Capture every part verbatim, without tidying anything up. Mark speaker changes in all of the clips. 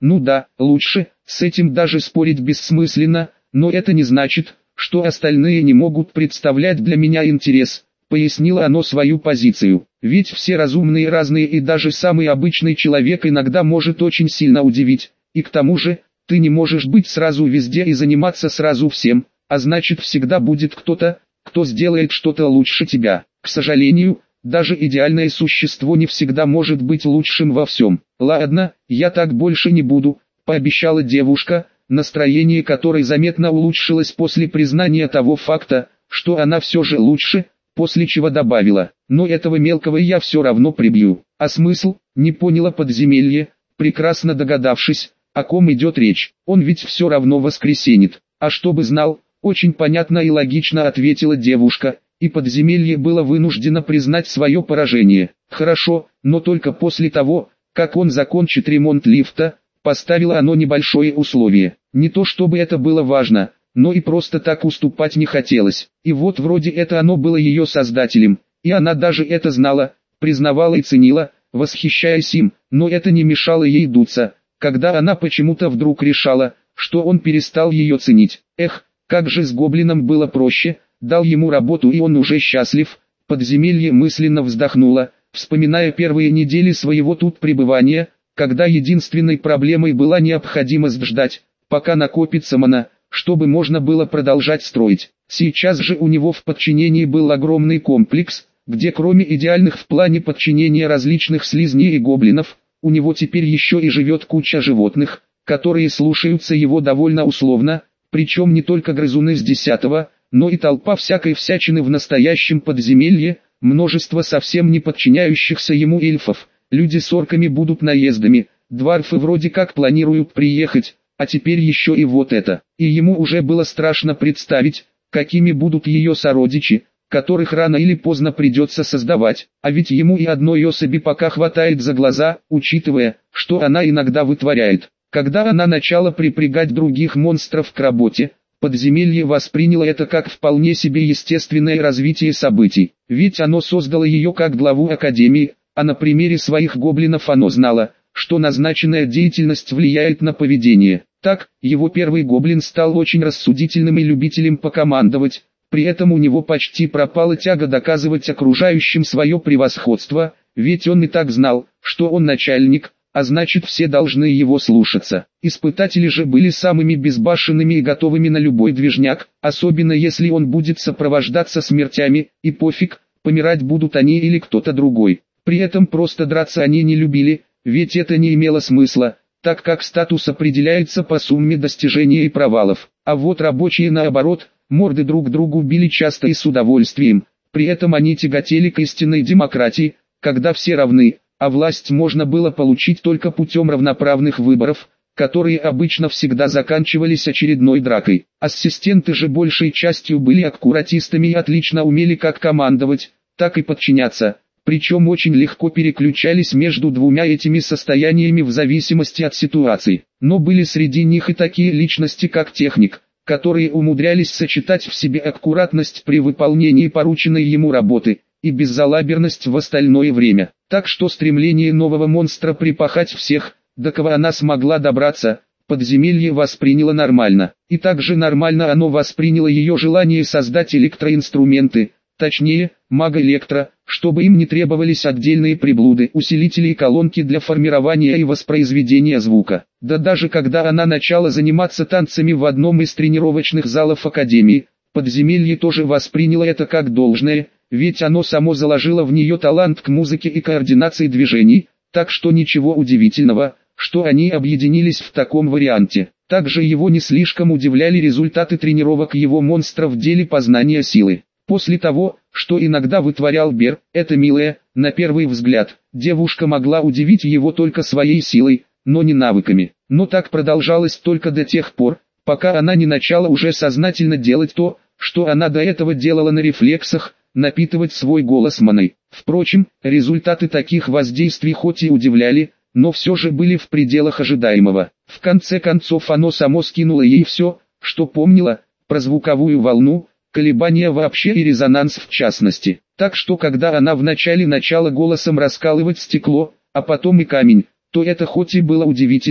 Speaker 1: Ну да, лучше, с этим даже спорить бессмысленно, но это не значит, что остальные не могут представлять для меня интерес, пояснило оно свою позицию. Ведь все разумные разные, и даже самый обычный человек иногда может очень сильно удивить, и к тому же, ты не можешь быть сразу везде и заниматься сразу всем, а значит всегда будет кто-то, кто сделает что-то лучше тебя. К сожалению, даже идеальное существо не всегда может быть лучшим во всем. Ладно, я так больше не буду, пообещала девушка, настроение которой заметно улучшилось после признания того факта, что она все же лучше, после чего добавила: но этого мелкого я все равно прибью. А смысл? Не поняла подземелье, прекрасно догадавшись, о ком идет речь. Он ведь все равно воскресенит. А чтобы знал, очень понятно и логично ответила девушка, и подземелье было вынуждено признать свое поражение. Хорошо, но только после того, как он закончит ремонт лифта, поставило оно небольшое условие. Не то чтобы это было важно, но и просто так уступать не хотелось. И вот вроде это оно было ее создателем, и она даже это знала, признавала и ценила, восхищаясь им, но это не мешало ей дуться, когда она почему-то вдруг решала, что он перестал ее ценить. Эх, как же с гоблином было проще, дал ему работу и он уже счастлив. Подземелье мысленно вздохнула, вспоминая первые недели своего тут пребывания, когда единственной проблемой была необходимость ждать, пока накопится мана, чтобы можно было продолжать строить. Сейчас же у него в подчинении был огромный комплекс, где кроме идеальных в плане подчинения различных слизней и гоблинов, у него теперь еще и живет куча животных, которые слушаются его довольно условно, причем не только грызуны с десятого, но и толпа всякой всячины в настоящем подземелье, множество совсем не подчиняющихся ему эльфов. Люди с орками будут наездами, дварфы вроде как планируют приехать, а теперь еще и вот это. И ему уже было страшно представить, какими будут ее сородичи, которых рано или поздно придется создавать, а ведь ему и одной особи пока хватает за глаза, учитывая, что она иногда вытворяет. Когда она начала припрягать других монстров к работе, подземелье восприняло это как вполне себе естественное развитие событий, ведь оно создало ее как главу Академии, а на примере своих гоблинов оно знало, что назначенная деятельность влияет на поведение. Так, его первый гоблин стал очень рассудительным и любителем покомандовать, при этом у него почти пропала тяга доказывать окружающим свое превосходство, ведь он и так знал, что он начальник, а значит все должны его слушаться. Испытатели же были самыми безбашенными и готовыми на любой движняк, особенно если он будет сопровождаться смертями, и пофиг, помирать будут они или кто-то другой. При этом просто драться они не любили, ведь это не имело смысла, так как статус определяется по сумме достижений и провалов. А вот рабочие наоборот, морды друг другу били часто и с удовольствием, при этом они тяготели к истинной демократии, когда все равны, а власть можно было получить только путем равноправных выборов, которые обычно всегда заканчивались очередной дракой. Ассистенты же большей частью были аккуратистами и отлично умели как командовать, так и подчиняться, причем очень легко переключались между двумя этими состояниями в зависимости от ситуации. Но были среди них и такие личности как техник, которые умудрялись сочетать в себе аккуратность при выполнении порученной ему работы и беззалаберность в остальное время. Так что стремление нового монстра припахать всех, до кого она смогла добраться, подземелье восприняло нормально. И также нормально оно восприняло ее желание создать электроинструменты, точнее, маг-электро, чтобы им не требовались отдельные приблуды, усилители и колонки для формирования и воспроизведения звука. Да даже когда она начала заниматься танцами в одном из тренировочных залов Академии, подземелье тоже восприняло это как должное, ведь оно само заложило в нее талант к музыке и координации движений, так что ничего удивительного, что они объединились в таком варианте. Также его не слишком удивляли результаты тренировок его монстра в деле познания силы. После того, что иногда вытворял Бер, это милая, на первый взгляд, девушка могла удивить его только своей силой, но не навыками. Но так продолжалось только до тех пор, пока она не начала уже сознательно делать то, что она до этого делала на рефлексах, напитывать свой голос маной. Впрочем, результаты таких воздействий хоть и удивляли, но все же были в пределах ожидаемого. В конце концов оно само скинуло ей все, что помнила, про звуковую волну, колебания вообще и резонанс в частности. Так что когда она вначале начала голосом раскалывать стекло, а потом и камень, то это хоть и было удивительно,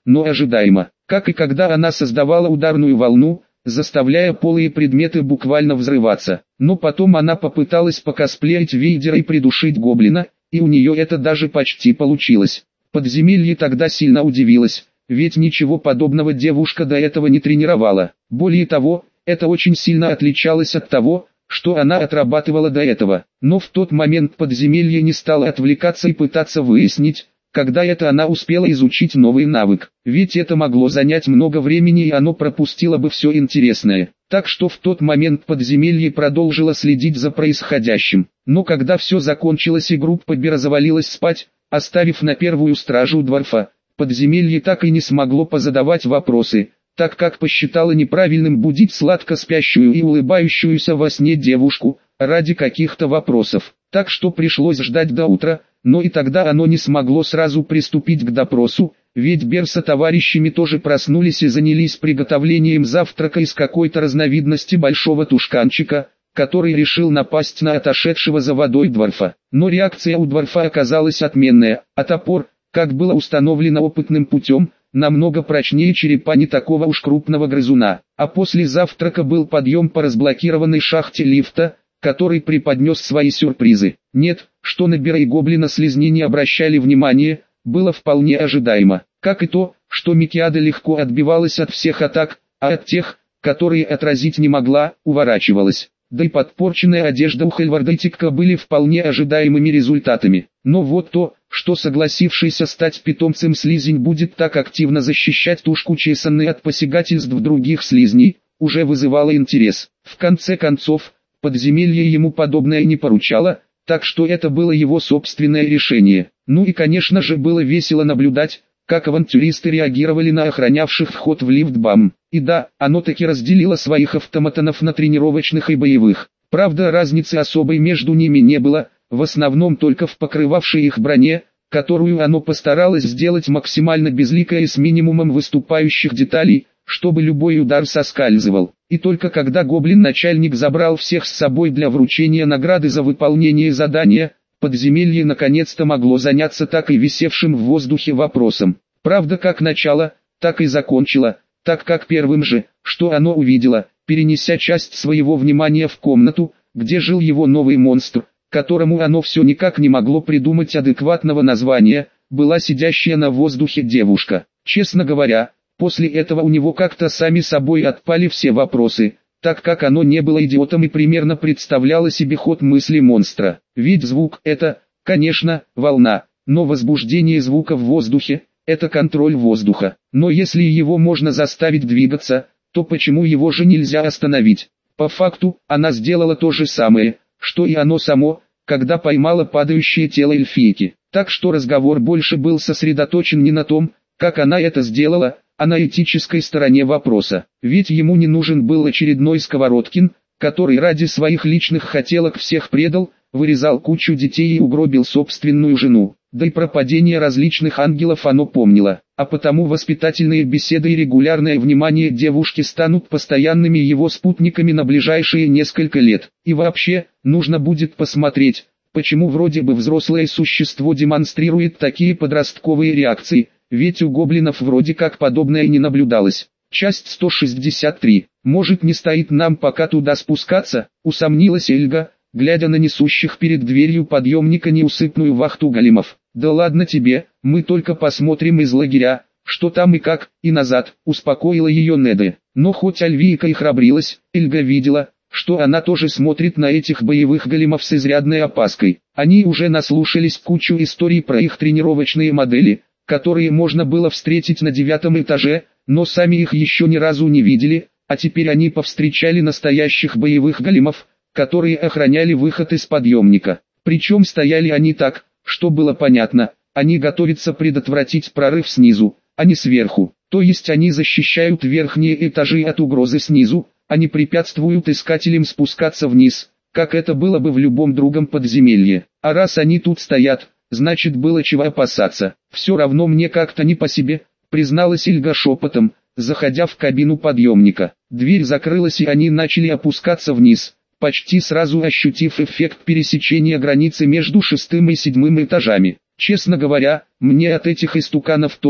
Speaker 1: но ожидаемо. Как и когда она создавала ударную волну, заставляя полые предметы буквально взрываться. Но потом она попыталась покосплеить Вейдера и придушить гоблина, и у нее это даже почти получилось. Подземелье тогда сильно удивилось, ведь ничего подобного девушка до этого не тренировала. Более того, это очень сильно отличалось от того, что она отрабатывала до этого. Но в тот момент подземелье не стало отвлекаться и пытаться выяснить, когда это она успела изучить новый навык. Ведь это могло занять много времени и оно пропустило бы все интересное. Так что в тот момент подземелье продолжило следить за происходящим. Но когда все закончилось и группа Бера завалилась спать, оставив на первую стражу Дварфа, подземелье так и не смогло позадавать вопросы, так как посчитало неправильным будить сладко спящую и улыбающуюся во сне девушку, ради каких-то вопросов. Так что пришлось ждать до утра, но и тогда оно не смогло сразу приступить к допросу, ведь Бер со товарищами тоже проснулись и занялись приготовлением завтрака из какой-то разновидности большого тушканчика, который решил напасть на отошедшего за водой Дварфа. Но реакция у Дварфа оказалась отменная, а топор, как было установлено опытным путем, намного прочнее черепа не такого уж крупного грызуна. А после завтрака был подъем по разблокированной шахте лифта, который преподнес свои сюрпризы. Нет, что на Бера и гоблина-слизни не обращали внимания, было вполне ожидаемо. Как и то, что Микиада легко отбивалась от всех атак, а от тех, которые отразить не могла, уворачивалась. Да и подпорченная одежда у Хельварда и Тикка были вполне ожидаемыми результатами. Но вот то, что согласившийся стать питомцем слизень будет так активно защищать тушку чесанной от посягательств других слизней, уже вызывало интерес. В конце концов, подземелье ему подобное не поручало, так что это было его собственное решение. Ну и конечно же было весело наблюдать, как авантюристы реагировали на охранявших вход в лифт БАМ. И да, оно таки разделило своих автоматонов на тренировочных и боевых. Правда, разницы особой между ними не было, в основном только в покрывавшей их броне, которую оно постаралось сделать максимально безликой и с минимумом выступающих деталей, чтобы любой удар соскальзывал. И только когда гоблин-начальник забрал всех с собой для вручения награды за выполнение задания, подземелье наконец-то могло заняться так и висевшим в воздухе вопросом. Правда, как начало, так и закончило, так как первым же, что оно увидело, перенеся часть своего внимания в комнату, где жил его новый монстр, которому оно все никак не могло придумать адекватного названия, была сидящая на воздухе девушка. Честно говоря, после этого у него как-то сами собой отпали все вопросы, так как оно не было идиотом и примерно представляло себе ход мысли монстра. Ведь звук – это, конечно, волна, но возбуждение звука в воздухе – это контроль воздуха. Но если его можно заставить двигаться, то почему его же нельзя остановить? По факту, она сделала то же самое, что и оно само, когда поймала падающее тело эльфийки. Так что разговор больше был сосредоточен не на том, как она это сделала, а на этической стороне вопроса. Ведь ему не нужен был очередной Сковородкин, который ради своих личных хотелок всех предал, вырезал кучу детей и угробил собственную жену. Да и про падение различных ангелов оно помнило. А потому воспитательные беседы и регулярное внимание девушки станут постоянными его спутниками на ближайшие несколько лет. И вообще, нужно будет посмотреть, почему вроде бы взрослое существо демонстрирует такие подростковые реакции, ведь у гоблинов вроде как подобное не наблюдалось. Часть сто шестьдесят три. Может, не стоит нам пока туда спускаться, усомнилась Эльга, глядя на несущих перед дверью подъемника неусыпную вахту големов. Да ладно тебе, мы только посмотрим из лагеря, что там и как, и назад, успокоила ее Неде. Но хоть Альвийка и храбрилась, Эльга видела, что она тоже смотрит на этих боевых големов с изрядной опаской. Они уже наслушались кучу историй про их тренировочные модели, которые можно было встретить на девятом этаже, но сами их еще ни разу не видели, а теперь они повстречали настоящих боевых големов, которые охраняли выход из подъемника. Причем стояли они так, что было понятно, они готовятся предотвратить прорыв снизу, а не сверху. То есть они защищают верхние этажи от угрозы снизу, а не препятствуют искателям спускаться вниз, как это было бы в любом другом подземелье. А раз они тут стоят, значит было чего опасаться. Все равно мне как-то не по себе, призналась Эльга шепотом, заходя в кабину подъемника. Дверь закрылась и они начали опускаться вниз, почти сразу ощутив эффект пересечения границы между шестым и седьмым этажами. Честно говоря, мне от этих истуканов тоже,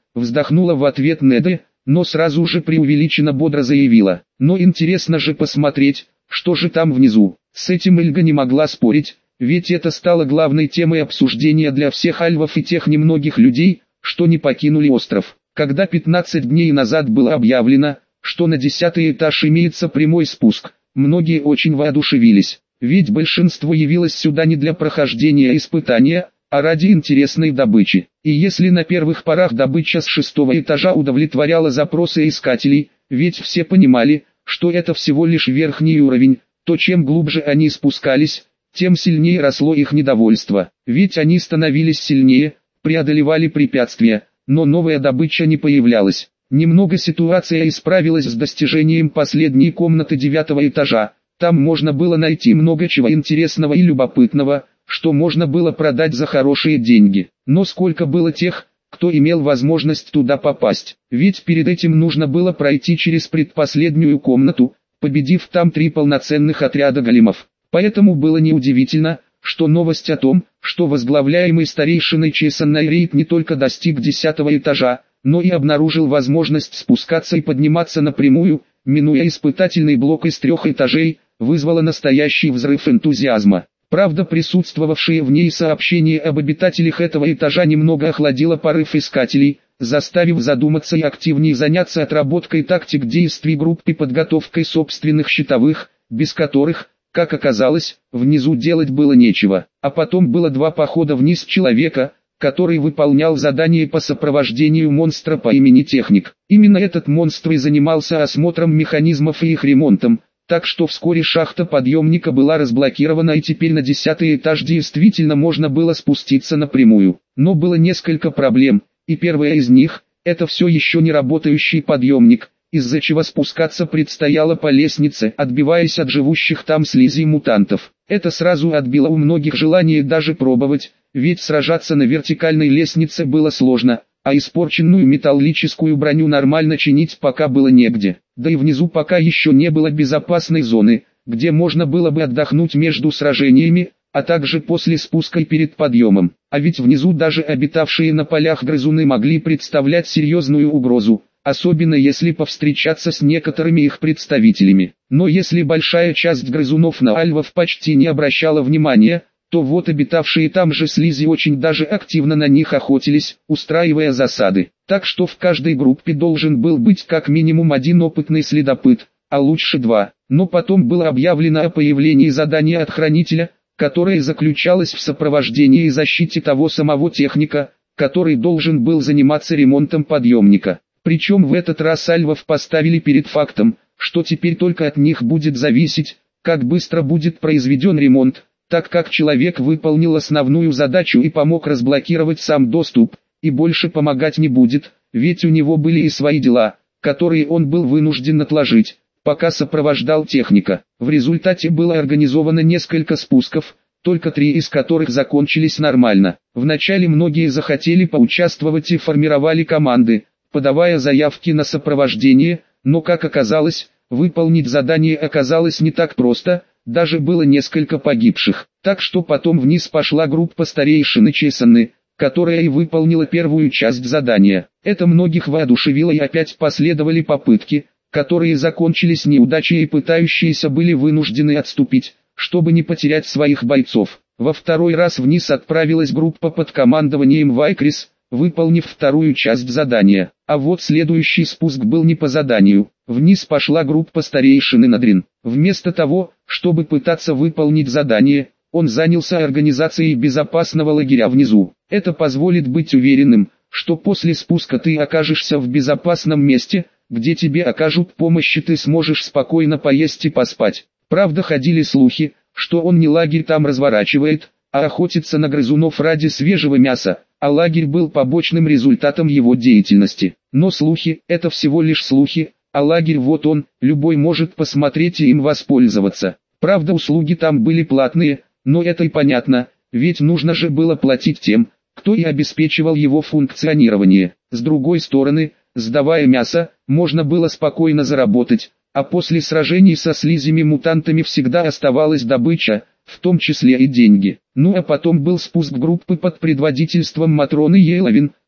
Speaker 1: вздохнула в ответ Неда, но сразу же преувеличенно бодро заявила. Но интересно же посмотреть, что же там внизу. С этим Эльга не могла спорить, ведь это стало главной темой обсуждения для всех альвов и тех немногих людей, что не покинули остров. Когда пятнадцать дней назад было объявлено, что на десятый этаж имеется прямой спуск, многие очень воодушевились, ведь большинство явилось сюда не для прохождения испытания, а ради интересной добычи. И если на первых порах добыча с шестого этажа удовлетворяла запросы искателей, ведь все понимали, что это всего лишь верхний уровень, то чем глубже они спускались, тем сильнее росло их недовольство, ведь они становились сильнее, преодолевали препятствия, но новая добыча не появлялась. Немного ситуация исправилась с достижением последней комнаты девятого этажа, там можно было найти много чего интересного и любопытного, что можно было продать за хорошие деньги. Но сколько было тех, кто имел возможность туда попасть, ведь перед этим нужно было пройти через предпоследнюю комнату, победив там три полноценных отряда големов. Поэтому было неудивительно, что новость о том, что возглавляемый старейшиной Чейсон Найрейд не только достиг десятого этажа, но и обнаружил возможность спускаться и подниматься напрямую, минуя испытательный блок из трех этажей, вызвала настоящий взрыв энтузиазма. Правда, присутствовавшие в ней сообщения об обитателях этого этажа немного охладило порыв искателей, заставив задуматься и активнее заняться отработкой тактик действий группы и подготовкой собственных щитовых, без которых, как оказалось, внизу делать было нечего. А потом было два похода вниз человека, который выполнял задание по сопровождению монстра по имени Техник. Именно этот монстр и занимался осмотром механизмов и их ремонтом, так что вскоре шахта подъемника была разблокирована и теперь на десятый этаж действительно можно было спуститься напрямую. Но было несколько проблем, и первая из них – это все еще не работающий подъемник, из-за чего спускаться предстояло по лестнице, отбиваясь от живущих там слизи мутантов. Это сразу отбило у многих желание даже пробовать, ведь сражаться на вертикальной лестнице было сложно, а испорченную металлическую броню нормально чинить пока было негде. Да и внизу пока еще не было безопасной зоны, где можно было бы отдохнуть между сражениями, а также после спуска и перед подъемом. А ведь внизу даже обитавшие на полях грызуны могли представлять серьезную угрозу, особенно если повстречаться с некоторыми их представителями. Но если большая часть грызунов на альвов почти не обращала внимания, то вот обитавшие там же слизи очень даже активно на них охотились, устраивая засады. Так что в каждой группе должен был быть как минимум один опытный следопыт, а лучше два. Но потом было объявлено о появлении задания от хранителя, которое заключалось в сопровождении и защите того самого техника, который должен был заниматься ремонтом подъемника. Причем в этот раз альвов поставили перед фактом, что теперь только от них будет зависеть, как быстро будет произведен ремонт, так как человек выполнил основную задачу и помог разблокировать сам доступ, и больше помогать не будет, ведь у него были и свои дела, которые он был вынужден отложить, пока сопровождал техника. В результате было организовано несколько спусков, только три из которых закончились нормально. Вначале многие захотели поучаствовать и формировали команды, подавая заявки на сопровождение, но как оказалось, выполнить задание оказалось не так просто, даже было несколько погибших. Так что потом вниз пошла группа старейшины Чейсоны, которая и выполнила первую часть задания. Это многих воодушевило, и опять последовали попытки, которые закончились неудачей, и пытающиеся были вынуждены отступить, чтобы не потерять своих бойцов. Во второй раз вниз отправилась группа под командованием Вайкрис, выполнив вторую часть задания. А вот следующий спуск был не по заданию. Вниз пошла группа старейшины Надрин. Вместо того, чтобы пытаться выполнить задание, он занялся организацией безопасного лагеря внизу. Это позволит быть уверенным, что после спуска ты окажешься в безопасном месте, где тебе окажут помощь и ты сможешь спокойно поесть и поспать. Правда, ходили слухи, что он не лагерь там разворачивает, а охотится на грызунов ради свежего мяса, а лагерь был побочным результатом его деятельности. Но слухи – это всего лишь слухи, а лагерь вот он, любой может посмотреть и им воспользоваться. Правда, услуги там были платные, но это и понятно, ведь нужно же было платить тем, кто и обеспечивал его функционирование. С другой стороны, сдавая мясо, можно было спокойно заработать, а после сражений со слизями-мутантами всегда оставалась добыча, в том числе и деньги. Ну а потом был спуск группы под предводительством Матроны Ейловин,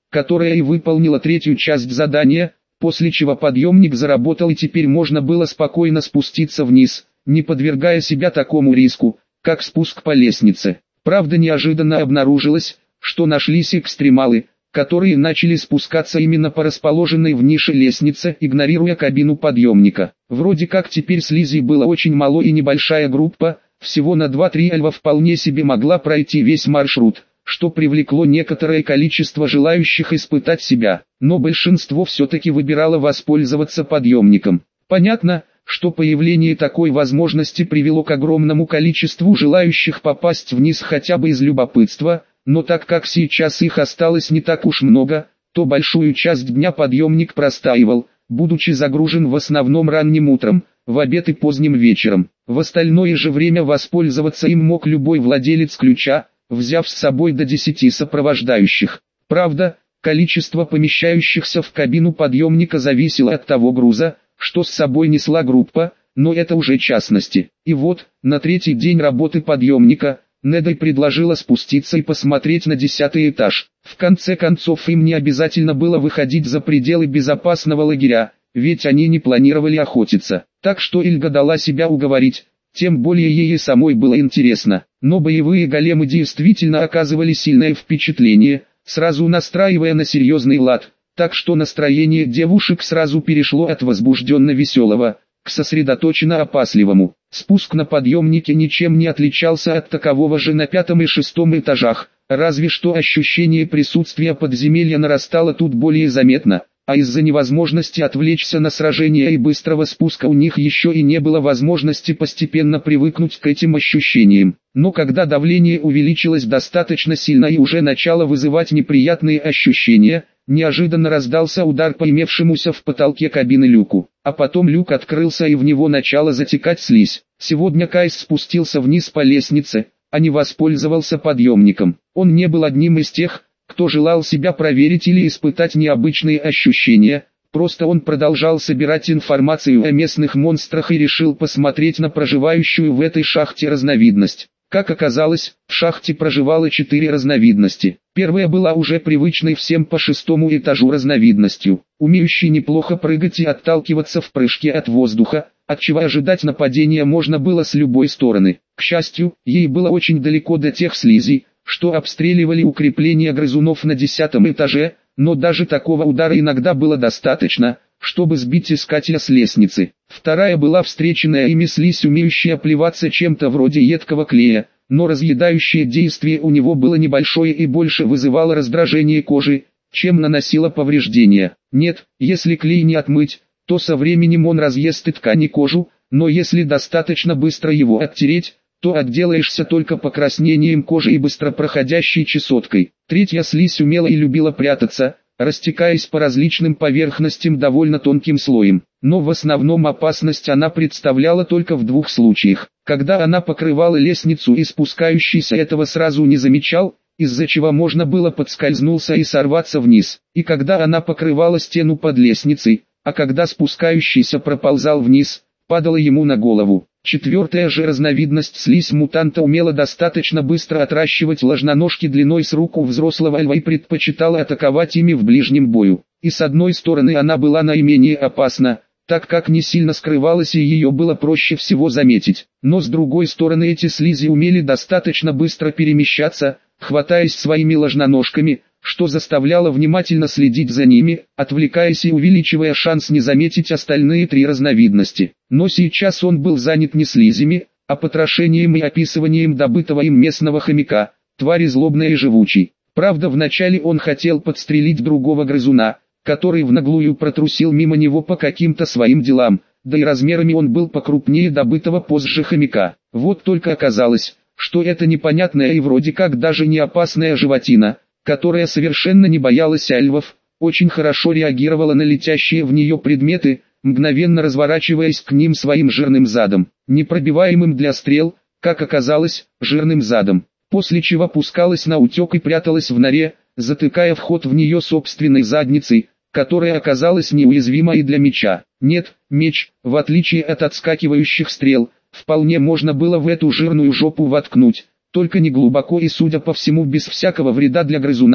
Speaker 1: которая и выполнила третью часть задания, после чего подъемник заработал и теперь можно было спокойно спуститься вниз, не подвергая себя такому риску, как спуск по лестнице. Правда, неожиданно обнаружилось, что нашлись экстремалы, которые начали спускаться именно по расположенной в нише лестнице, игнорируя кабину подъемника. Вроде как теперь слизи было очень мало и небольшая группа, всего на два-три альва вполне себе могла пройти весь маршрут, что привлекло некоторое количество желающих испытать себя, но большинство все-таки выбирало воспользоваться подъемником. Понятно, что появление такой возможности привело к огромному количеству желающих попасть вниз хотя бы из любопытства, но так как сейчас их осталось не так уж много, то большую часть дня подъемник простаивал, будучи загружен в основном ранним утром, в обед и поздним вечером. В остальное же время воспользоваться им мог любой владелец ключа, взяв с собой до десяти сопровождающих. Правда, количество помещающихся в кабину подъемника зависело от того груза, что с собой несла группа, но это уже частности. И вот, на третий день работы подъемника, Недой предложила спуститься и посмотреть на десятый этаж. В конце концов им не обязательно было выходить за пределы безопасного лагеря, ведь они не планировали охотиться. Так что Ильга дала себя уговорить, тем более ей и самой было интересно. Но боевые големы действительно оказывали сильное впечатление, сразу настраивая на серьезный лад, так что настроение девушек сразу перешло от возбужденно-веселого к сосредоточенно-опасливому. Спуск на подъемнике ничем не отличался от такового же на пятом и шестом этажах, разве что ощущение присутствия подземелья нарастало тут более заметно, а из-за невозможности отвлечься на сражение и быстрого спуска у них еще и не было возможности постепенно привыкнуть к этим ощущениям. Но когда давление увеличилось достаточно сильно и уже начало вызывать неприятные ощущения, неожиданно раздался удар по имевшемуся в потолке кабины люку, а потом люк открылся и в него начала затекать слизь. Сегодня Кайс спустился вниз по лестнице, а не воспользовался подъемником. Он не был одним из тех, кто желал себя проверить или испытать необычные ощущения, просто он продолжал собирать информацию о местных монстрах и решил посмотреть на проживающую в этой шахте разновидность. Как оказалось, в шахте проживало четыре разновидности. Первая была уже привычной всем по шестому этажу разновидностью, умеющей неплохо прыгать и отталкиваться в прыжке от воздуха, отчего ожидать нападения можно было с любой стороны. К счастью, ей было очень далеко до тех слизей, что обстреливали укрепления грызунов на десятом этаже, но даже такого удара иногда было достаточно, чтобы сбить искателя с лестницы. Вторая была встреченная ими слизь, умеющая плеваться чем-то вроде едкого клея, но разъедающее действие у него было небольшое и больше вызывало раздражение кожи, чем наносило повреждения. Нет, если клей не отмыть, то со временем он разъест и ткань и кожу, но если достаточно быстро его оттереть, то отделаешься только покраснением кожи и быстро проходящей чесоткой. Третья слизь умела и любила прятаться, растекаясь по различным поверхностям довольно тонким слоем. Но в основном опасность она представляла только в двух случаях. Когда она покрывала лестницу и спускающийся этого сразу не замечал, из-за чего можно было подскользнуться и сорваться вниз. И когда она покрывала стену под лестницей, а когда спускающийся проползал вниз, падала ему на голову. Четвертая же разновидность слизь мутанта умела достаточно быстро отращивать ложноножки длиной с руку взрослого льва и предпочитала атаковать ими в ближнем бою. И с одной стороны она была наименее опасна, так как не сильно скрывалась и ее было проще всего заметить. Но с другой стороны эти слизи умели достаточно быстро перемещаться, хватаясь своими ложноножками, что заставляло внимательно следить за ними, отвлекаясь и увеличивая шанс не заметить остальные три разновидности. Но сейчас он был занят не слизями, а потрошением и описыванием добытого им местного хомяка, твари злобной и живучей. Правда, вначале он хотел подстрелить другого грызуна, который в наглую протрусил мимо него по каким-то своим делам, да и размерами он был покрупнее добытого позже хомяка. Вот только оказалось, что это непонятная и вроде как даже не опасная животина, которая совершенно не боялась альвов, очень хорошо реагировала на летящие в нее предметы, мгновенно разворачиваясь к ним своим жирным задом, непробиваемым для стрел, как оказалось, жирным задом, после чего пускалась на утек и пряталась в норе, затыкая вход в нее собственной задницей, которая оказалась неуязвима и для меча. Нет, меч, в отличие от отскакивающих стрел, вполне можно было в эту жирную жопу воткнуть, только не глубоко и, судя по всему, без всякого вреда для грызуна,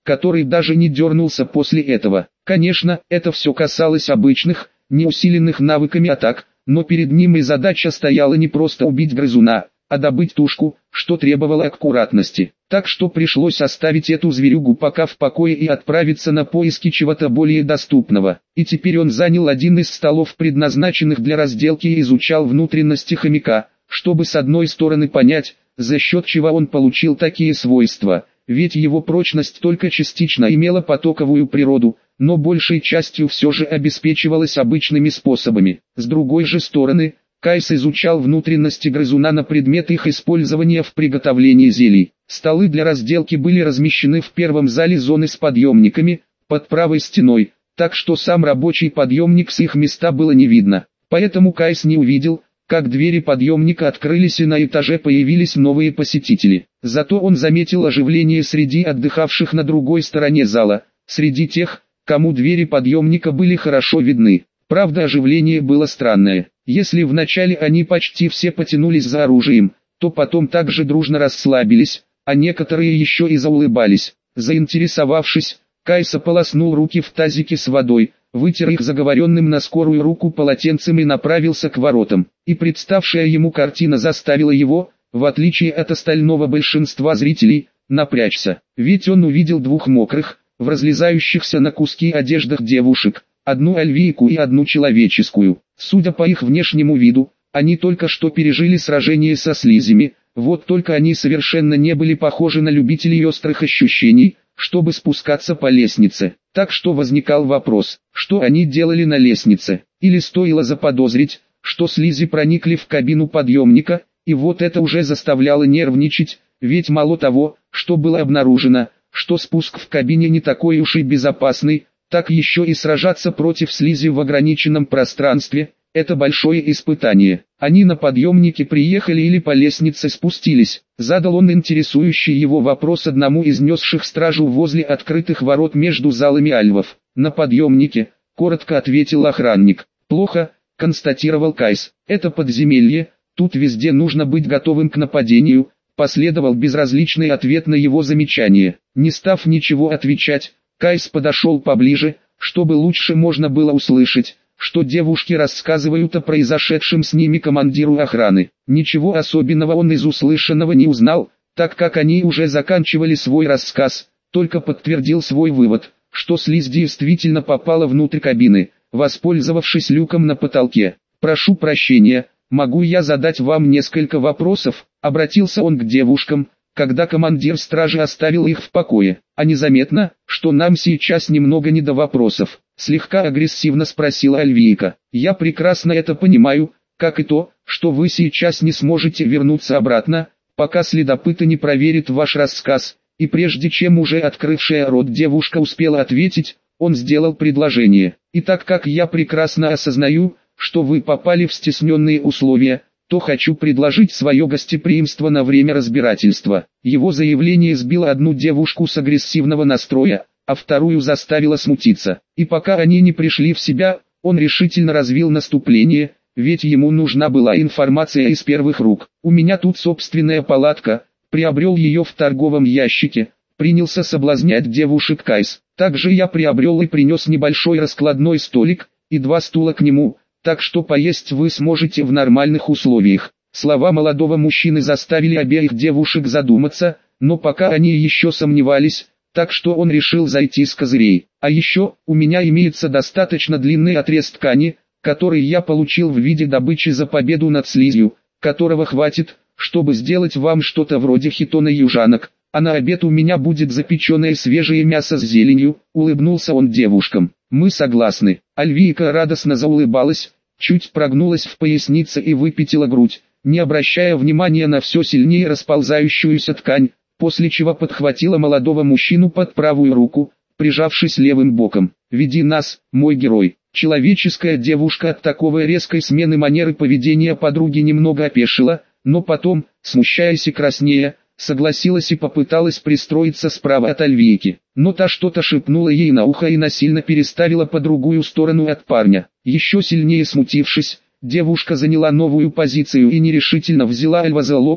Speaker 1: который даже не дернулся после этого. Конечно, это все касалось обычных, неусиленных навыками атак, но перед ним и задача стояла не просто убить грызуна, а добыть тушку, что требовало аккуратности. Так что пришлось оставить эту зверюгу пока в покое и отправиться на поиски чего-то более доступного. И теперь он занял один из столов, предназначенных для разделки, и изучал внутренности хомяка, чтобы с одной стороны понять, за счет чего он получил такие свойства, ведь его прочность только частично имела потоковую природу, но большей частью все же обеспечивалась обычными способами. С другой же стороны, Кайс изучал внутренности грызуна на предмет их использования в приготовлении зелий. Столы для разделки были размещены в первом зале зоны с подъемниками, под правой стеной, так что сам рабочий подъемник с их места было не видно. Поэтому Кайс не увидел, как двери подъемника открылись и на этаже появились новые посетители. Зато он заметил оживление среди отдыхавших на другой стороне зала, среди тех, кому двери подъемника были хорошо видны. Правда, оживление было странное. Если вначале они почти все потянулись за оружием, то потом также дружно расслабились, а некоторые еще и заулыбались. Заинтересовавшись, Кайс ополоснул руки в тазике с водой, вытер их заговоренным на скорую руку полотенцем и направился к воротам. И представшая ему картина заставила его, в отличие от остального большинства зрителей, напрячься. Ведь он увидел двух мокрых, в разлезающихся на куски одеждах девушек, одну альвийку и одну человеческую. Судя по их внешнему виду, они только что пережили сражение со слизями, вот только они совершенно не были похожи на любителей острых ощущений, чтобы спускаться по лестнице. Так что возникал вопрос, что они делали на лестнице, или стоило заподозрить, что слизи проникли в кабину подъемника, и вот это уже заставляло нервничать, ведь мало того, что было обнаружено, что спуск в кабине не такой уж и безопасный, так еще и сражаться против слизи в ограниченном пространстве – это большое испытание. Они на подъемнике приехали или по лестнице спустились? Задал он интересующий его вопрос одному из несших стражу возле открытых ворот между залами альвов. На подъемнике, коротко ответил охранник. Плохо, констатировал Кайс. Это подземелье, тут везде нужно быть готовым к нападению. Последовал безразличный ответ на его замечание. Не став ничего отвечать, Кайс подошел поближе, чтобы лучше можно было услышать, что девушки рассказывают о произошедшем с ними командиру охраны. Ничего особенного он из услышанного не узнал, так как они уже заканчивали свой рассказ, только подтвердил свой вывод, что слизь действительно попала внутрь кабины, воспользовавшись люком на потолке. «Прошу прощения, могу я задать вам несколько вопросов?» — обратился он к девушкам, когда командир стражи оставил их в покое. «А незаметно, что нам сейчас немного не до вопросов?» — слегка агрессивно спросила Альвийка. «Я прекрасно это понимаю, как и то, что вы сейчас не сможете вернуться обратно, пока следопыты не проверят ваш рассказ». И прежде чем уже открывшая рот девушка успела ответить, он сделал предложение. «И так как я прекрасно осознаю, что вы попали в стесненные условия, то хочу предложить свое гостеприимство на время разбирательства». Его заявление сбило одну девушку с агрессивного настроя, а вторую заставило смутиться. И пока они не пришли в себя, он решительно развил наступление, ведь ему нужна была информация из первых рук. «У меня тут собственная палатка, приобрел ее в торговом ящике», принялся соблазнять девушек Кайс. «Также я приобрел и принес небольшой раскладной столик, и два стула к нему, так что поесть вы сможете в нормальных условиях». Слова молодого мужчины заставили обеих девушек задуматься, но пока они еще сомневались, так что он решил зайти с козырей. «А еще, у меня имеется достаточно длинный отрез ткани, который я получил в виде добычи за победу над слизью, которого хватит, чтобы сделать вам что-то вроде хитона южанок, а на обед у меня будет запеченное свежее мясо с зеленью», — улыбнулся он девушкам. «Мы согласны». Альвийка радостно заулыбалась, чуть прогнулась в пояснице и выпятила грудь, не обращая внимания на все сильнее расползающуюся ткань, после чего подхватила молодого мужчину под правую руку, прижавшись левым боком. «Веди нас, мой герой». Человеческая девушка от такой резкой смены манеры поведения подруги немного опешила, но потом, смущаясь и краснея, согласилась и попыталась пристроиться справа от Альвийки. Но та что-то шепнула ей на ухо и насильно переставила по другую сторону от парня. Еще сильнее смутившись, девушка заняла новую позицию и нерешительно взяла Альва за локоть,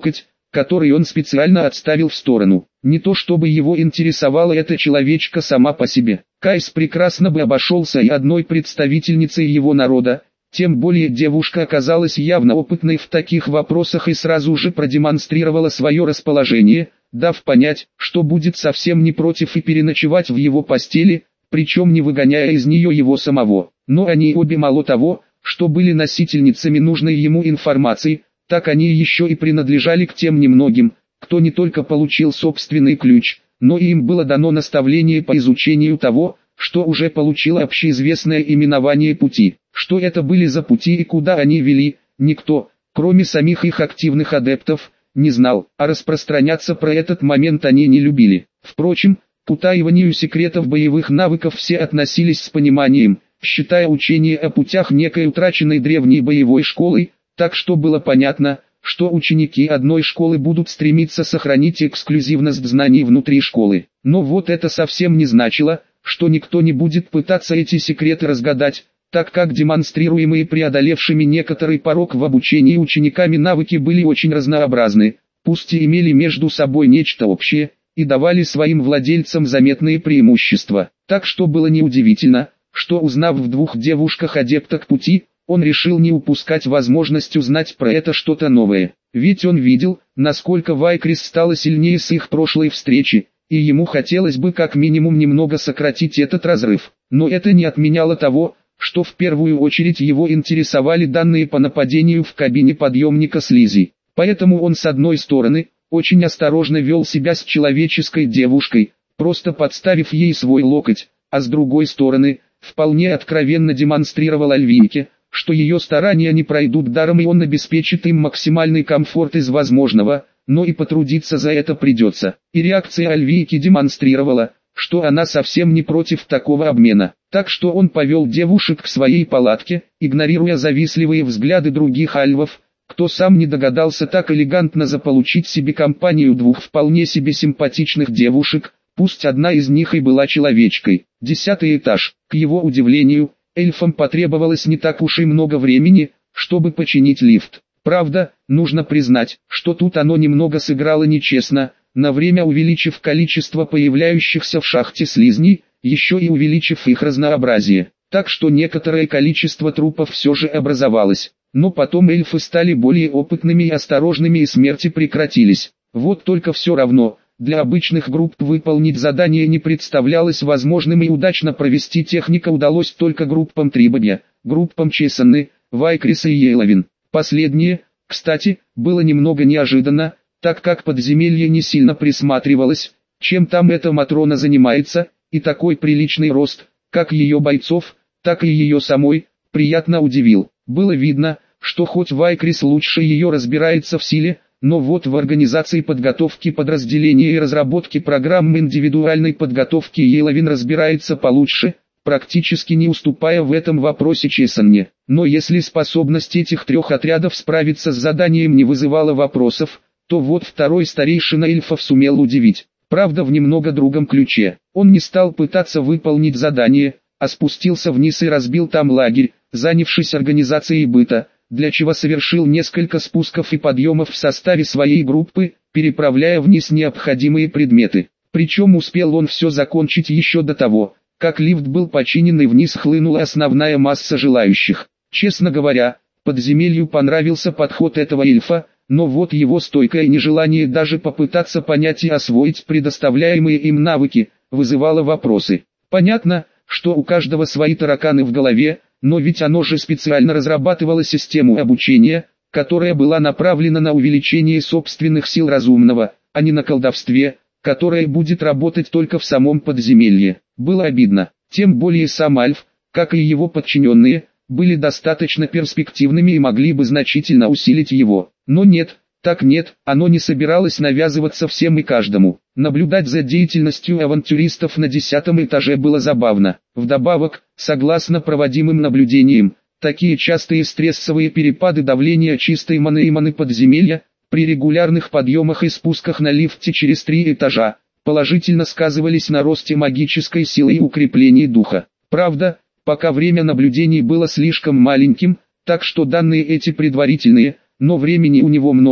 Speaker 1: который он специально отставил в сторону. Не то чтобы его интересовала эта человечка сама по себе. Кайс прекрасно бы обошелся и одной представительницей его народа, тем более девушка оказалась явно опытной в таких вопросах и сразу же продемонстрировала свое расположение, дав понять, что будет совсем не против и переночевать в его постели, причем не выгоняя из нее его самого. Но они обе мало того, что были носительницами нужной ему информации, так они еще и принадлежали к тем немногим, кто не только получил собственный ключ, но и им было дано наставление по изучению того, что уже получило общеизвестное именование пути. Что это были за пути и куда они вели, никто, кроме самих их активных адептов, не знал, а распространяться про этот момент они не любили. Впрочем, к утаиванию секретов боевых навыков все относились с пониманием, считая учение о путях некой утраченной древней боевой школой, так что было понятно, что ученики одной школы будут стремиться сохранить эксклюзивность знаний внутри школы. Но вот это совсем не значило, что никто не будет пытаться эти секреты разгадать, так как демонстрируемые преодолевшими некоторый порог в обучении учениками навыки были очень разнообразны, пусть и имели между собой нечто общее, и давали своим владельцам заметные преимущества. Так что было неудивительно, что узнав в двух девушках-адепток пути, он решил не упускать возможность узнать про это что-то новое. Ведь он видел, насколько Вайкрис стала сильнее с их прошлой встречи, и ему хотелось бы как минимум немного сократить этот разрыв. Но это не отменяло того, что в первую очередь его интересовали данные по нападению в кабине подъемника слизи. Поэтому он с одной стороны, очень осторожно вел себя с человеческой девушкой, просто подставив ей свой локоть, а с другой стороны, вполне откровенно демонстрировал Альвийке, что ее старания не пройдут даром и он обеспечит им максимальный комфорт из возможного, но и потрудиться за это придется. И реакция Альвийки демонстрировала, что она совсем не против такого обмена. Так что он повел девушек к своей палатке, игнорируя завистливые взгляды других альвов, кто сам не догадался так элегантно заполучить себе компанию двух вполне себе симпатичных девушек, пусть одна из них и была человечкой. Десятый этаж. К его удивлению, эльфам потребовалось не так уж и много времени, чтобы починить лифт. Правда, нужно признать, что тут оно немного сыграло нечестно, на время увеличив количество появляющихся в шахте слизней, еще и увеличив их разнообразие. Так что некоторое количество трупов все же образовалось. Но потом эльфы стали более опытными и осторожными и смерти прекратились. Вот только все равно, для обычных групп выполнить задание не представлялось возможным и удачно провести техника удалось только группам Трибадья, группам Чесаны, Вайкриса и Ейловин. Последнее, кстати, было немного неожиданно, так как подземелье не сильно присматривалось, чем там эта Матрона занимается, и такой приличный рост, как ее бойцов, так и ее самой, приятно удивил. Было видно, что хоть Вайкрис лучше ее разбирается в силе, но вот в организации подготовки подразделения и разработке программ индивидуальной подготовки Ейловин разбирается получше, практически не уступая в этом вопросе Чесанне. Но если способность этих трех отрядов справиться с заданием не вызывала вопросов, то вот второй старейшина эльфов сумел удивить. Правда в немного другом ключе. Он не стал пытаться выполнить задание, а спустился вниз и разбил там лагерь, занявшись организацией быта, для чего совершил несколько спусков и подъемов в составе своей группы, переправляя вниз необходимые предметы. Причем успел он все закончить еще до того, как лифт был починен и вниз хлынула основная масса желающих. Честно говоря, подземелью понравился подход этого эльфа, но вот его стойкое нежелание даже попытаться понять и освоить предоставляемые им навыки, вызывало вопросы. Понятно, что у каждого свои тараканы в голове, но ведь оно же специально разрабатывало систему обучения, которая была направлена на увеличение собственных сил разумного, а не на колдовстве, которое будет работать только в самом подземелье. Было обидно, тем более сам Альф, как и его подчиненные, были достаточно перспективными и могли бы значительно усилить его. Но нет, так нет, оно не собиралось навязываться всем и каждому. Наблюдать за деятельностью авантюристов на десятом этаже было забавно. Вдобавок, согласно проводимым наблюдениям, такие частые стрессовые перепады давления чистой маны и маны подземелья, при регулярных подъемах и спусках на лифте через три этажа, положительно сказывались на росте магической силы и укреплении духа. Правда, пока время наблюдений было слишком маленьким, так что данные эти предварительные, но времени у него много,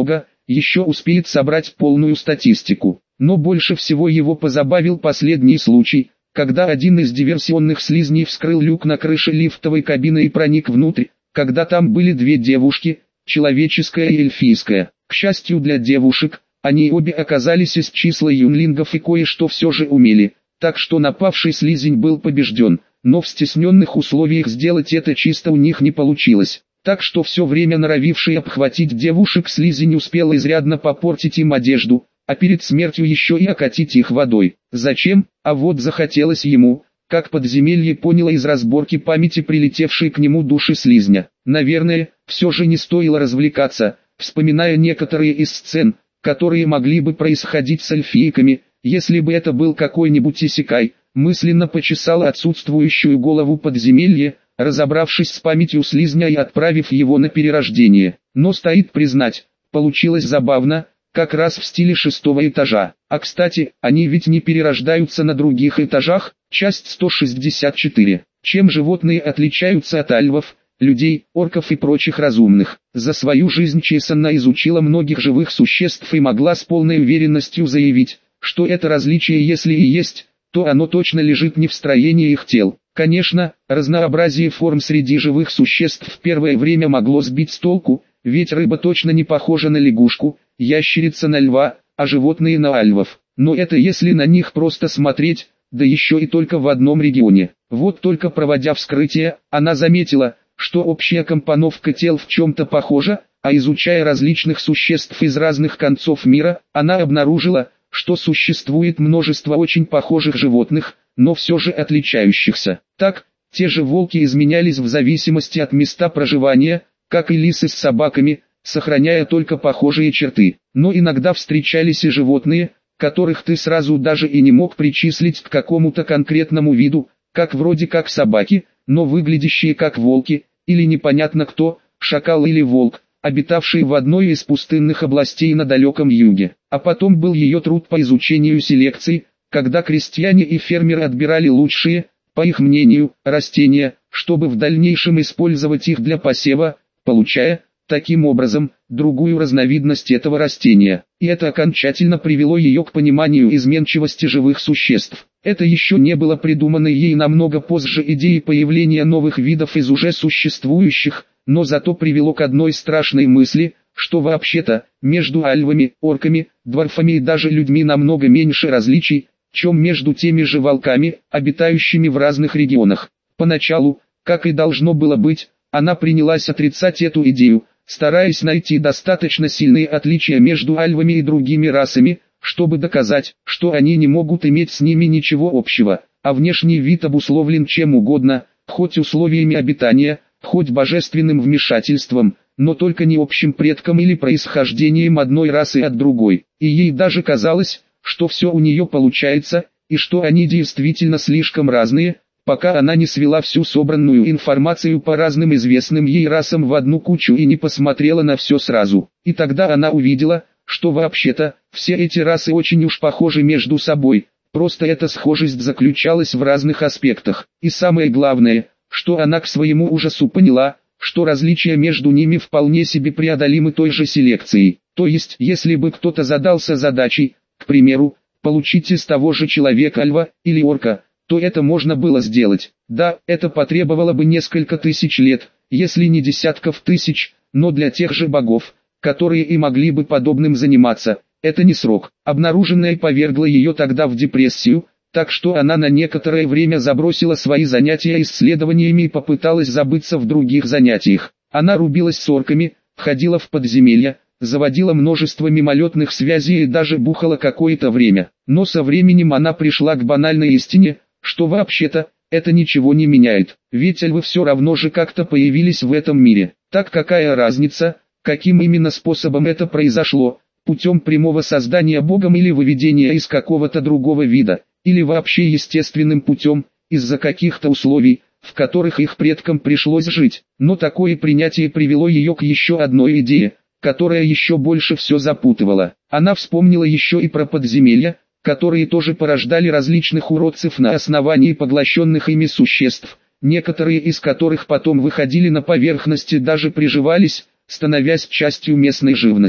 Speaker 1: еще успеет собрать полную статистику. Но больше всего его позабавил последний случай, когда один из диверсионных слизней вскрыл люк на крыше лифтовой кабины и проник внутрь, когда там были две девушки, человеческая и эльфийская. К счастью для девушек, они обе оказались из числа юнлингов и кое-что все же умели, так что напавший слизень был побежден, но в стесненных условиях сделать это чисто у них не получилось. Так что все время норовивший обхватить девушек слизень успел изрядно попортить им одежду, а перед смертью еще и окатить их водой. Зачем? А вот захотелось ему, как подземелье поняло из разборки памяти прилетевшей к нему души слизня. Наверное, все же не стоило развлекаться, вспоминая некоторые из сцен, которые могли бы происходить с эльфийками, если бы это был какой-нибудь исекай. Мысленно почесала отсутствующую голову подземелье, разобравшись с памятью слизня и отправив его на перерождение. Но стоит признать, получилось забавно, как раз в стиле шестого этажа. А кстати, они ведь не перерождаются на других этажах. Часть сто шестьдесят четыре. Чем животные отличаются от альвов, людей, орков и прочих разумных? За свою жизнь Чесанна изучила многих живых существ и могла с полной уверенностью заявить, что это различие, если и есть, то оно точно лежит не в строении их тел. Конечно, разнообразие форм среди живых существ в первое время могло сбить с толку, ведь рыба точно не похожа на лягушку, ящерица на льва, а животные на альвов. Но это если на них просто смотреть, да еще и только в одном регионе. Вот только проводя вскрытие, она заметила, что общая компоновка тел в чем-то похожа, а изучая различных существ из разных концов мира, она обнаружила, что существует множество очень похожих животных, но все же отличающихся. Так, те же волки изменялись в зависимости от места проживания, как и лисы с собаками, сохраняя только похожие черты. Но иногда встречались и животные, которых ты сразу даже и не мог причислить к какому-то конкретному виду, как вроде как собаки, но выглядящие как волки, или непонятно кто, шакал или волк, обитавшие в одной из пустынных областей на далеком юге. А потом был ее труд по изучению селекции, когда крестьяне и фермеры отбирали лучшие, по их мнению, растения, чтобы в дальнейшем использовать их для посева, получая, таким образом, другую разновидность этого растения. И это окончательно привело ее к пониманию изменчивости живых существ. Это еще не было придумано ей намного позже идеей появления новых видов из уже существующих, но зато привело к одной страшной мысли, что вообще-то, между альвами, орками, дворфами и даже людьми намного меньше различий, чем между теми же волками, обитающими в разных регионах. Поначалу, как и должно было быть, она принялась отрицать эту идею, стараясь найти достаточно сильные отличия между альвами и другими расами, чтобы доказать, что они не могут иметь с ними ничего общего, а внешний вид обусловлен чем угодно, хоть условиями обитания, хоть божественным вмешательством, но только не общим предком или происхождением одной расы от другой. И ей даже казалось, что все у нее получается, и что они действительно слишком разные, пока она не свела всю собранную информацию по разным известным ей расам в одну кучу и не посмотрела на все сразу. И тогда она увидела, что вообще-то, все эти расы очень уж похожи между собой, просто эта схожесть заключалась в разных аспектах. И самое главное, что она к своему ужасу поняла, что различия между ними вполне себе преодолимы той же селекцией. То есть, если бы кто-то задался задачей, к примеру, получить из того же человека льва или орка, то это можно было сделать. Да, это потребовало бы несколько тысяч лет, если не десятков тысяч, но для тех же богов, которые и могли бы подобным заниматься, это не срок. Обнаруженное повергло ее тогда в депрессию, так что она на некоторое время забросила свои занятия исследованиями и попыталась забыться в других занятиях. Она рубилась с орками, ходила в подземелья, заводила множество мимолетных связей и даже бухала какое-то время. Но со временем она пришла к банальной истине, что вообще-то, это ничего не меняет, ведь львы все равно же как-то появились в этом мире. Так какая разница, каким именно способом это произошло, путем прямого создания богом или выведения из какого-то другого вида, или вообще естественным путем, из-за каких-то условий, в которых их предкам пришлось жить. Но такое принятие привело ее к еще одной идее, которая еще больше все запутывала. Она вспомнила еще и про подземелья, которые тоже порождали различных уродцев на основании поглощенных ими существ, некоторые из которых потом выходили на поверхность и даже приживались, становясь частью местной живности.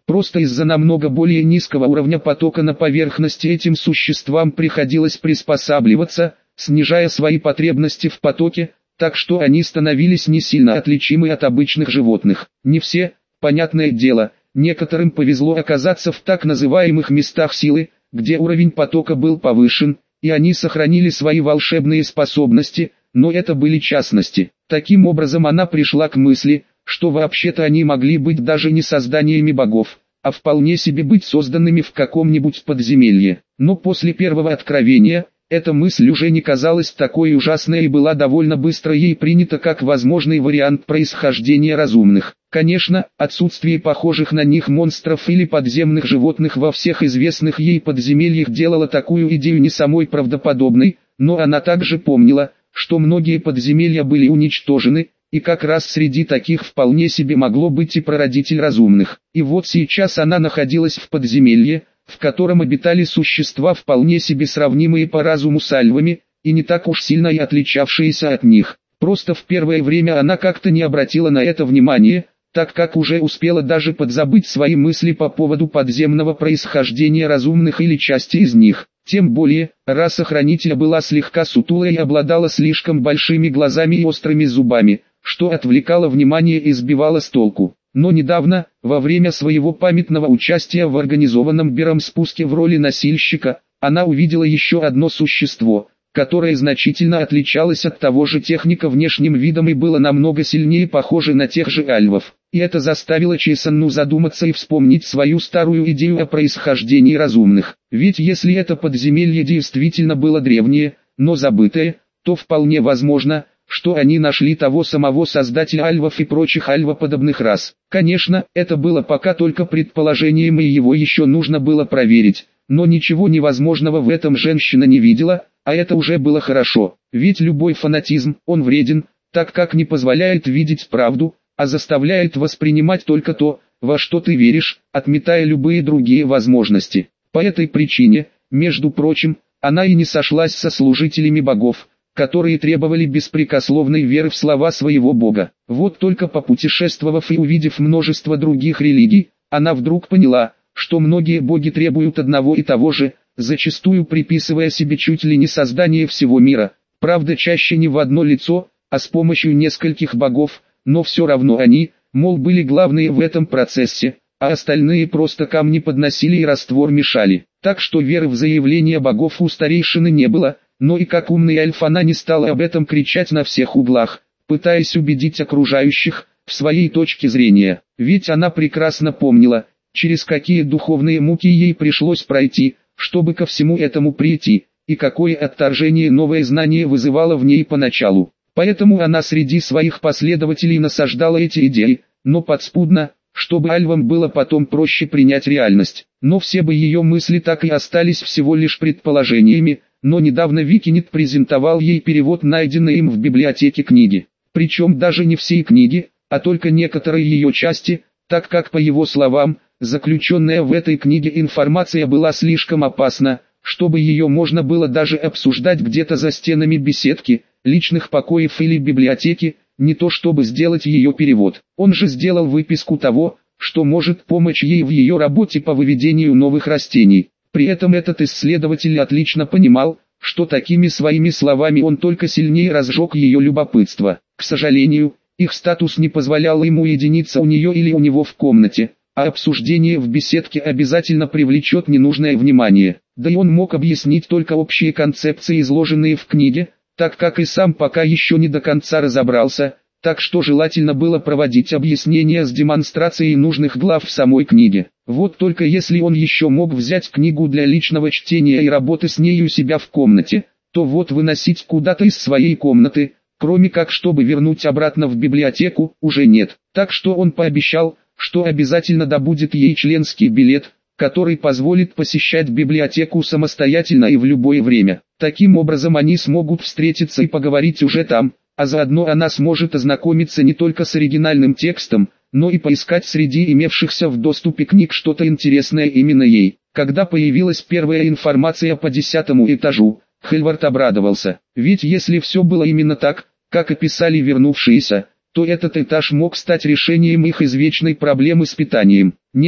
Speaker 1: Просто из-за намного более низкого уровня потока на поверхности этим существам приходилось приспосабливаться, снижая свои потребности в потоке, так что они становились не сильно отличимы от обычных животных. Не все, понятное дело, некоторым повезло оказаться в так называемых местах силы, где уровень потока был повышен, и они сохранили свои волшебные способности, но это были частности. Таким образом она пришла к мысли, что вообще-то они могли быть даже не созданиями богов, а вполне себе быть созданными в каком-нибудь подземелье. Но после первого откровения, эта мысль уже не казалась такой ужасной и была довольно быстро ей принята как возможный вариант происхождения разумных. Конечно, отсутствие похожих на них монстров или подземных животных во всех известных ей подземельях делало такую идею не самой правдоподобной, но она также помнила, что многие подземелья были уничтожены, и как раз среди таких вполне себе могло быть и прародитель разумных. И вот сейчас она находилась в подземелье, в котором обитали существа вполне себе сравнимые по разуму с альвами, и не так уж сильно и отличавшиеся от них. Просто в первое время она как-то не обратила на это внимания, так как уже успела даже подзабыть свои мысли по поводу подземного происхождения разумных или части из них. Тем более, раса хранителя была слегка сутулая и обладала слишком большими глазами и острыми зубами, что отвлекало внимание и сбивало с толку. Но недавно, во время своего памятного участия в организованном Бером спуске в роли носильщика, она увидела еще одно существо, которое значительно отличалось от того же техника внешним видом и было намного сильнее похоже на тех же альвов. И это заставило Чесанну задуматься и вспомнить свою старую идею о происхождении разумных. Ведь если это подземелье действительно было древнее, но забытое, то вполне возможно, что они нашли того самого создателя альвов и прочих альвоподобных рас. Конечно, это было пока только предположением и его еще нужно было проверить, но ничего невозможного в этом женщина не видела, а это уже было хорошо. Ведь любой фанатизм, он вреден, так как не позволяет видеть правду, а заставляет воспринимать только то, во что ты веришь, отметая любые другие возможности. По этой причине, между прочим, она и не сошлась со служителями богов, которые требовали беспрекословной веры в слова своего бога. Вот только попутешествовав и увидев множество других религий, она вдруг поняла, что многие боги требуют одного и того же, зачастую приписывая себе чуть ли не создание всего мира, правда чаще не в одно лицо, а с помощью нескольких богов, но все равно они, мол, были главные в этом процессе, а остальные просто камни подносили и раствор мешали. Так что веры в заявления богов у старейшины не было, но и как умный эльф она не стала об этом кричать на всех углах, пытаясь убедить окружающих в своей точке зрения. Ведь она прекрасно помнила, через какие духовные муки ей пришлось пройти, чтобы ко всему этому прийти, и какое отторжение новое знание вызывало в ней поначалу. Поэтому она среди своих последователей насаждала эти идеи, но подспудно, чтобы альвам было потом проще принять реальность. Но все бы ее мысли так и остались всего лишь предположениями, но недавно Викинет презентовал ей перевод найденной им в библиотеке книги. Причем даже не всей книги, а только некоторые ее части, так как по его словам, заключенная в этой книге информация была слишком опасна, чтобы ее можно было даже обсуждать где-то за стенами беседки, личных покоев или библиотеки, не то чтобы сделать ее перевод. Он же сделал выписку того, что может помочь ей в ее работе по выведению новых растений. При этом этот исследователь отлично понимал, что такими своими словами он только сильнее разжег ее любопытство. К сожалению, их статус не позволял ему уединиться у нее или у него в комнате, а обсуждение в беседке обязательно привлечет ненужное внимание. Да и он мог объяснить только общие концепции, изложенные в книге, так как и сам пока еще не до конца разобрался, так что желательно было проводить объяснения с демонстрацией нужных глав в самой книге. Вот только если он еще мог взять книгу для личного чтения и работы с ней у себя в комнате, то вот выносить куда-то из своей комнаты, кроме как чтобы вернуть обратно в библиотеку, уже нет. Так что он пообещал, что обязательно добудет ей членский билет, который позволит посещать библиотеку самостоятельно и в любое время. Таким образом они смогут встретиться и поговорить уже там, а заодно она сможет ознакомиться не только с оригинальным текстом, но и поискать среди имевшихся в доступе книг что-то интересное именно ей. Когда появилась первая информация по десятому этажу, Хельвард обрадовался, ведь если все было именно так, как описали вернувшиеся, то этот этаж мог стать решением их извечной проблемы с питанием. Нет,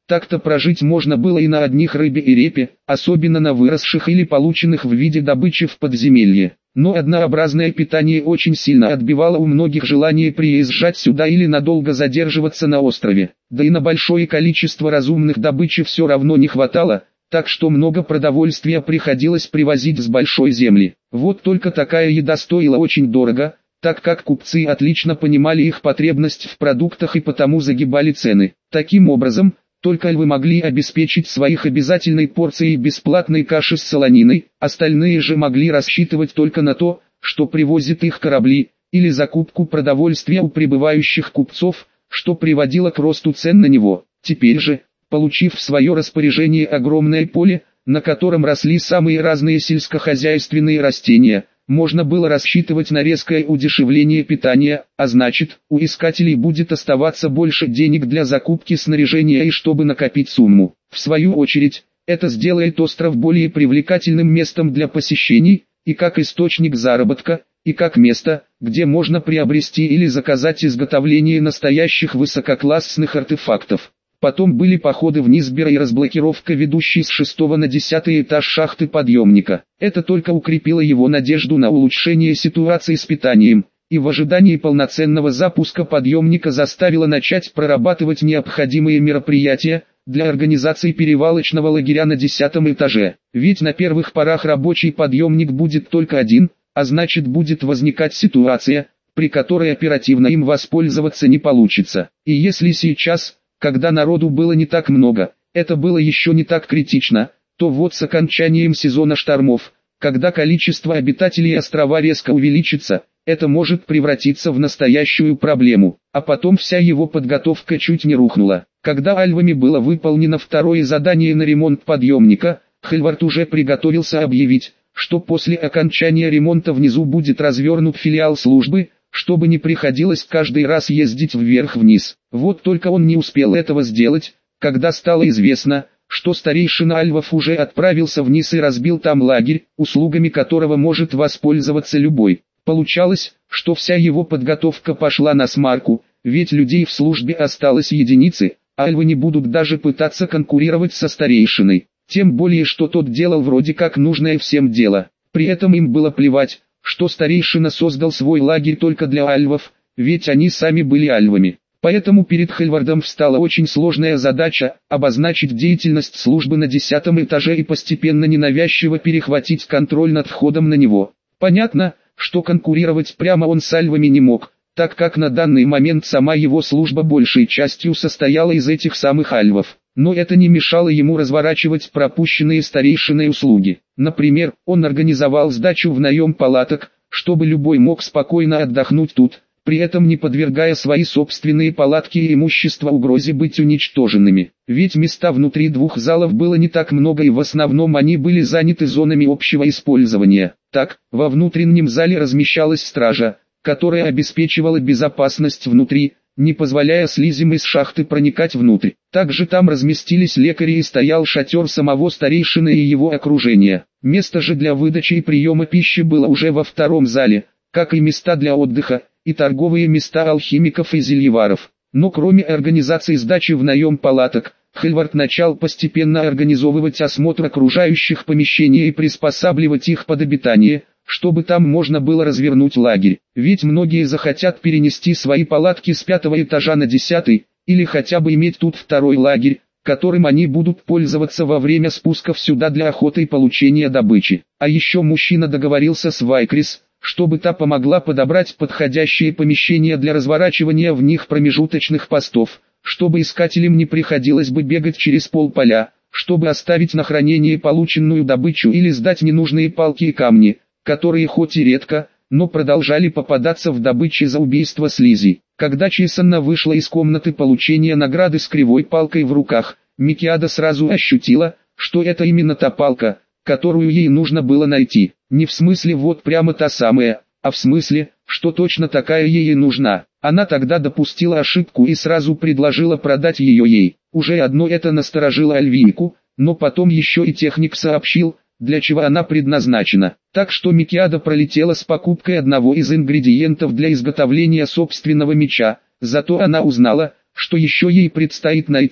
Speaker 1: Так-то прожить можно было и на одних рыбе и репе, особенно на выросших или полученных в виде добычи в подземелье. Но однообразное питание очень сильно отбивало у многих желание приезжать сюда или надолго задерживаться на острове. Да и на большое количество разумных добычи все равно не хватало, так что много продовольствия приходилось привозить с большой земли. Вот только такая еда стоила очень дорого, так как купцы отлично понимали их потребность в продуктах и потому загибали цены. Таким образом, только альвы могли обеспечить своих обязательной порцией бесплатной каши с солониной, остальные же могли рассчитывать только на то, что привозят их корабли, или закупку продовольствия у прибывающих купцов, что приводило к росту цен на него. Теперь же, получив в свое распоряжение огромное поле, на котором росли самые разные сельскохозяйственные растения, можно было рассчитывать на резкое удешевление питания, а значит, у искателей будет оставаться больше денег для закупки снаряжения и чтобы накопить сумму. В свою очередь, это сделает остров более привлекательным местом для посещений, и как источник заработка, и как место, где можно приобрести или заказать изготовление настоящих высококлассных артефактов. Потом были походы в Низбер и разблокировка ведущей с шестого на десятый этаж шахты подъемника. Это только укрепило его надежду на улучшение ситуации с питанием, и в ожидании полноценного запуска подъемника заставило начать прорабатывать необходимые мероприятия для организации перевалочного лагеря на десятом этаже. Ведь на первых порах рабочий подъемник будет только один, а значит будет возникать ситуация, при которой оперативно им воспользоваться не получится. И если сейчас, когда народу было не так много, это было еще не так критично, то вот с окончанием сезона штормов, когда количество обитателей острова резко увеличится, это может превратиться в настоящую проблему, а потом вся его подготовка чуть не рухнула. Когда альвами было выполнено второе задание на ремонт подъемника, Хельвард уже приготовился объявить, что после окончания ремонта внизу будет развернут филиал службы, чтобы не приходилось каждый раз ездить вверх-вниз. Вот только он не успел этого сделать, когда стало известно, что старейшина альвов уже отправился вниз и разбил там лагерь, услугами которого может воспользоваться любой. Получалось, что вся его подготовка пошла на смарку, ведь людей в службе осталось единицы, а альвы не будут даже пытаться конкурировать со старейшиной. Тем более, что тот делал вроде как нужное всем дело. При этом им было плевать, что старейшина создал свой лагерь только для альвов, ведь они сами были альвами. Поэтому перед Хельвардом встала очень сложная задача – обозначить деятельность службы на десятом этаже и постепенно ненавязчиво перехватить контроль над входом на него. Понятно, что конкурировать прямо он с альвами не мог, так как на данный момент сама его служба большей частью состояла из этих самых альвов. Но это не мешало ему разворачивать пропущенные старейшиной услуги. Например, он организовал сдачу в наем палаток, чтобы любой мог спокойно отдохнуть тут, при этом не подвергая свои собственные палатки и имущество угрозе быть уничтоженными. Ведь места внутри двух залов было не так много и в основном они были заняты зонами общего использования. Так, во внутреннем зале размещалась стража, которая обеспечивала безопасность внутри, не позволяя слизям из шахты проникать внутрь. Также там разместились лекари и стоял шатер самого старейшины и его окружения. Место же для выдачи и приема пищи было уже во втором зале, как и места для отдыха, и торговые места алхимиков и зельеваров. Но кроме организации сдачи в наем палаток, Хельвард начал постепенно организовывать осмотр окружающих помещений и приспосабливать их под обитание, чтобы там можно было развернуть лагерь. Ведь многие захотят перенести свои палатки с пятого этажа на десятый, или хотя бы иметь тут второй лагерь, которым они будут пользоваться во время спусков сюда для охоты и получения добычи. А еще мужчина договорился с Вайкрис, чтобы та помогла подобрать подходящие помещения для разворачивания в них промежуточных постов, чтобы искателям не приходилось бы бегать через полполя, чтобы оставить на хранение полученную добычу или сдать ненужные палки и камни, которые хоть и редко, но продолжали попадаться в добыче за убийство слизи. Когда Чесанна вышла из комнаты получения награды с кривой палкой в руках, Микиада сразу ощутила, что это именно та палка, которую ей нужно было найти. Не в смысле вот прямо та самая, а в смысле, что точно такая ей и нужна. Она тогда допустила ошибку и сразу предложила продать ее ей. Уже одно это насторожило Альвийку, но потом еще и техник сообщил, для чего она предназначена. Так что Микиада пролетела с покупкой одного из ингредиентов для изготовления собственного меча, зато она узнала, что еще ей предстоит найти,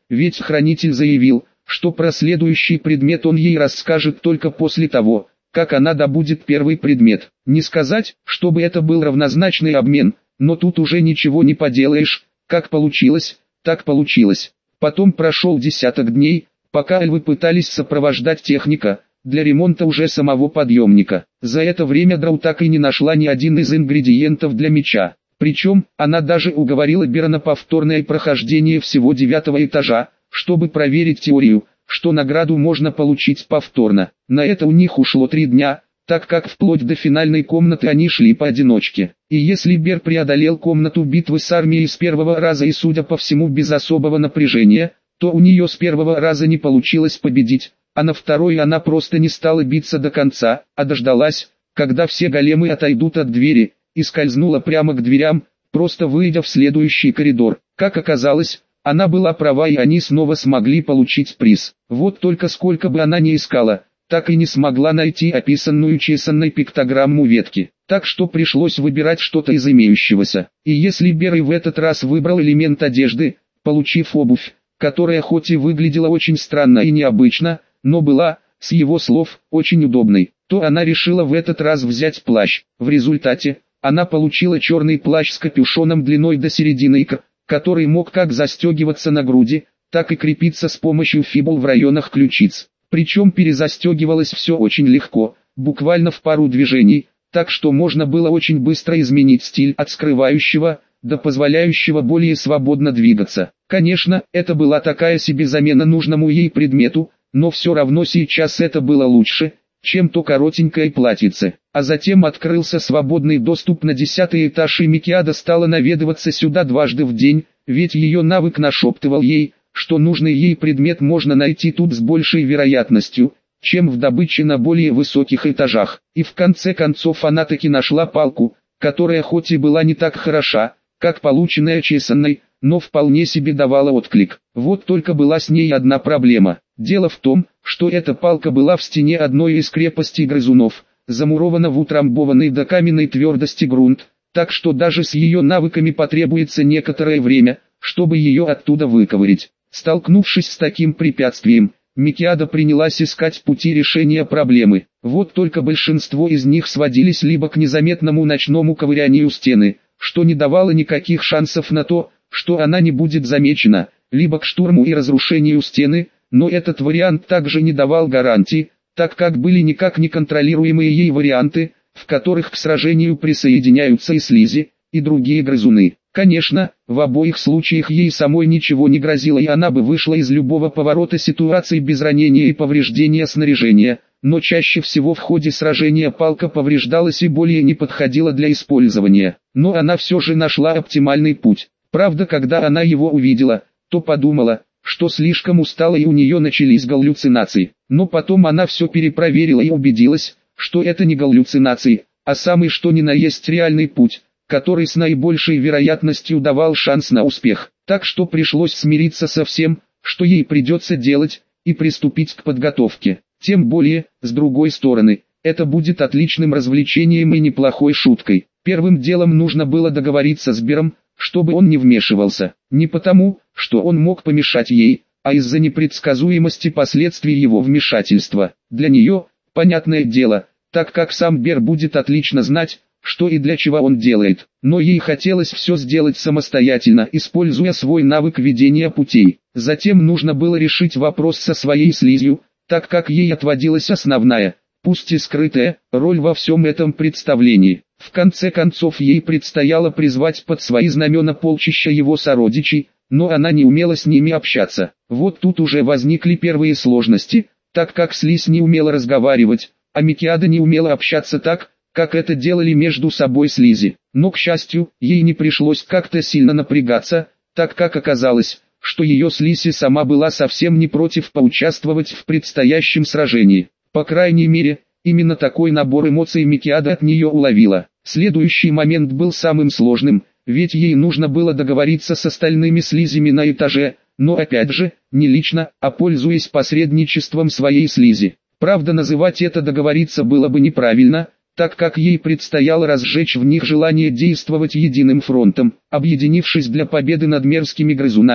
Speaker 1: ведь хранитель заявил, что про следующий предмет он ей расскажет только после того, как она добудет первый предмет. Не сказать, чтобы это был равнозначный обмен, но тут уже ничего не поделаешь, как получилось, так получилось. Потом прошел десяток дней, пока эльвы пытались сопровождать техника, для ремонта уже самого подъемника. За это время Драу так и не нашла ни один из ингредиентов для меча. Причем, она даже уговорила Бера на повторное прохождение всего девятого этажа, чтобы проверить теорию, что награду можно получить повторно. На это у них ушло три дня, так как вплоть до финальной комнаты они шли поодиночке. И если Бер преодолел комнату битвы с армией с первого раза и, судя по всему, без особого напряжения, то у нее с первого раза не получилось победить, а на второй она просто не стала биться до конца, а дождалась, когда все големы отойдут от двери, и скользнула прямо к дверям, просто выйдя в следующий коридор. Как оказалось, она была права, и они снова смогли получить приз. Вот только сколько бы она ни искала, так и не смогла найти описанную чесанной пиктограмму ветки. Так что пришлось выбирать что-то из имеющегося. И если Бер в этот раз выбрал элемент одежды, получив обувь, которая хоть и выглядела очень странно и необычно, но была, с его слов, очень удобной, то она решила в этот раз взять плащ. В результате, она получила черный плащ с капюшоном длиной до середины икр, который мог как застегиваться на груди, так и крепиться с помощью фибул в районах ключиц. Причем перезастегивалось все очень легко, буквально в пару движений, так что можно было очень быстро изменить стиль от скрывающего до позволяющего более свободно двигаться. Конечно, это была такая себе замена нужному ей предмету, но все равно сейчас это было лучше, чем то коротенькое платьице. А затем открылся свободный доступ на десятый этаж, и Микиада стала наведываться сюда дважды в день, ведь ее навык нашептывал ей, что нужный ей предмет можно найти тут с большей вероятностью, чем в добыче на более высоких этажах. И в конце концов она таки нашла палку, которая хоть и была не так хороша, как полученная чесанной, но вполне себе давала отклик. Вот только была с ней одна проблема. Дело в том, что эта палка была в стене одной из крепостей грызунов, замурована в утрамбованный до каменной твердости грунт, так что даже с ее навыками потребуется некоторое время, чтобы ее оттуда выковырять. Столкнувшись с таким препятствием, Микиада принялась искать пути решения проблемы. Вот только большинство из них сводились либо к незаметному ночному ковырянию стены, что не давало никаких шансов на то, что она не будет замечена, либо к штурму и разрушению стены, но этот вариант также не давал гарантии, так как были никак не контролируемые ей варианты, в которых к сражению присоединяются и слизи, и другие грызуны. Конечно, в обоих случаях ей самой ничего не грозило, и она бы вышла из любого поворота ситуации без ранения и повреждения снаряжения, но чаще всего в ходе сражения палка повреждалась и более не подходила для использования. Но она все же нашла оптимальный путь. Правда, когда она его увидела, то подумала, что слишком устала и у нее начались галлюцинации. Но потом она все перепроверила и убедилась, что это не галлюцинации, а самый что ни на есть реальный путь, который с наибольшей вероятностью давал шанс на успех. Так что пришлось смириться со всем, что ей придется делать, и приступить к подготовке. Тем более, с другой стороны, это будет отличным развлечением и неплохой шуткой. Первым делом нужно было договориться с Бером, чтобы он не вмешивался. Не потому, что он мог помешать ей, а из-за непредсказуемости последствий его вмешательства. Для нее, понятное дело, так как сам Бер будет отлично знать, что и для чего он делает. Но ей хотелось все сделать самостоятельно, используя свой навык ведения путей. Затем нужно было решить вопрос со своей слизью, так как ей отводилась основная, пусть и скрытая, роль во всем этом представлении. В конце концов ей предстояло призвать под свои знамена полчища его сородичей, но она не умела с ними общаться. Вот тут уже возникли первые сложности, так как слизь не умела разговаривать, а Микиада не умела общаться так, как это делали между собой слизи. Но, к счастью, ей не пришлось как-то сильно напрягаться, так как оказалось, что ее слизь и сама была совсем не против поучаствовать в предстоящем сражении. По крайней мере, именно такой набор эмоций Микиада от нее уловила. Следующий момент был самым сложным, ведь ей нужно было договориться с остальными слизями на этаже, но опять же, не лично, а пользуясь посредничеством своей слизи. Правда, называть это договориться было бы неправильно, так как ей предстояло разжечь в них желание действовать единым фронтом, объединившись для победы над мерзкими грызунами,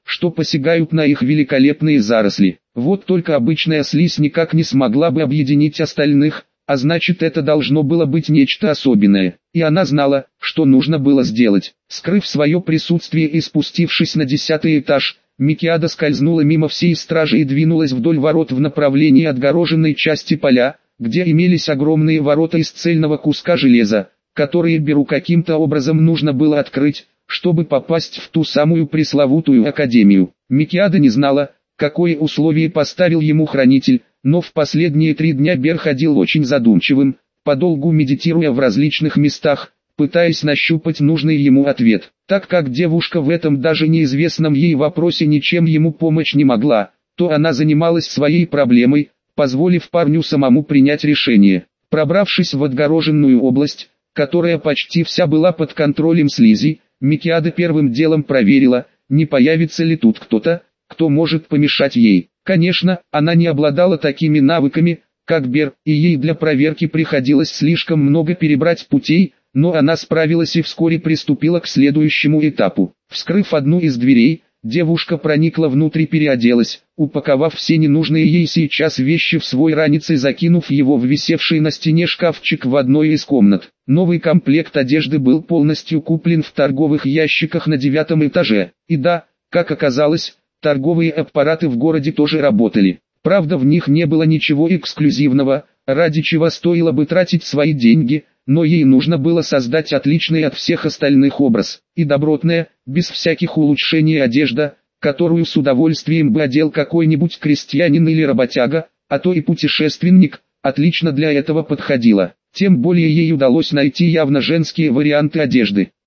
Speaker 1: что посягают на их великолепные заросли. Вот только обычная слизь никак не смогла бы объединить остальных, а значит, это должно было быть нечто особенное. И она знала, что нужно было сделать. Скрыв свое присутствие и спустившись на десятый этаж, Микиада скользнула мимо всей стражи и двинулась вдоль ворот в направлении отгороженной части поля, где имелись огромные ворота из цельного куска железа, которые Беру каким-то образом нужно было открыть, чтобы попасть в ту самую пресловутую академию. Микиада не знала, какое условие поставил ему хранитель, но в последние три дня Бер ходил очень задумчивым, подолгу медитируя в различных местах, пытаясь нащупать нужный ему ответ. Так как девушка в этом даже неизвестном ей вопросе ничем ему помочь не могла, то она занималась своей проблемой, позволив парню самому принять решение. Пробравшись в отгороженную область, которая почти вся была под контролем слизи, Микиада первым делом проверила, не появится ли тут кто-то, кто может помешать ей. Конечно, она не обладала такими навыками, как Бер, и ей для проверки приходилось слишком много перебрать путей, но она справилась и вскоре приступила к следующему этапу. Вскрыв одну из дверей, девушка проникла внутрь и переоделась, упаковав все ненужные ей сейчас вещи в свой ранец и закинув его в висевший на стене шкафчик в одной из комнат. Новый комплект одежды был полностью куплен в торговых ящиках на девятом этаже. И да, как оказалось, торговые аппараты в городе тоже работали. Правда, в них не было ничего эксклюзивного, ради чего стоило бы тратить свои деньги, но ей нужно было создать отличный от всех остальных образ, и добротная, без всяких улучшений одежда, которую с удовольствием бы одел какой-нибудь крестьянин или работяга, а то и путешественник, отлично для этого подходила. Тем более ей удалось найти явно женские варианты одежды.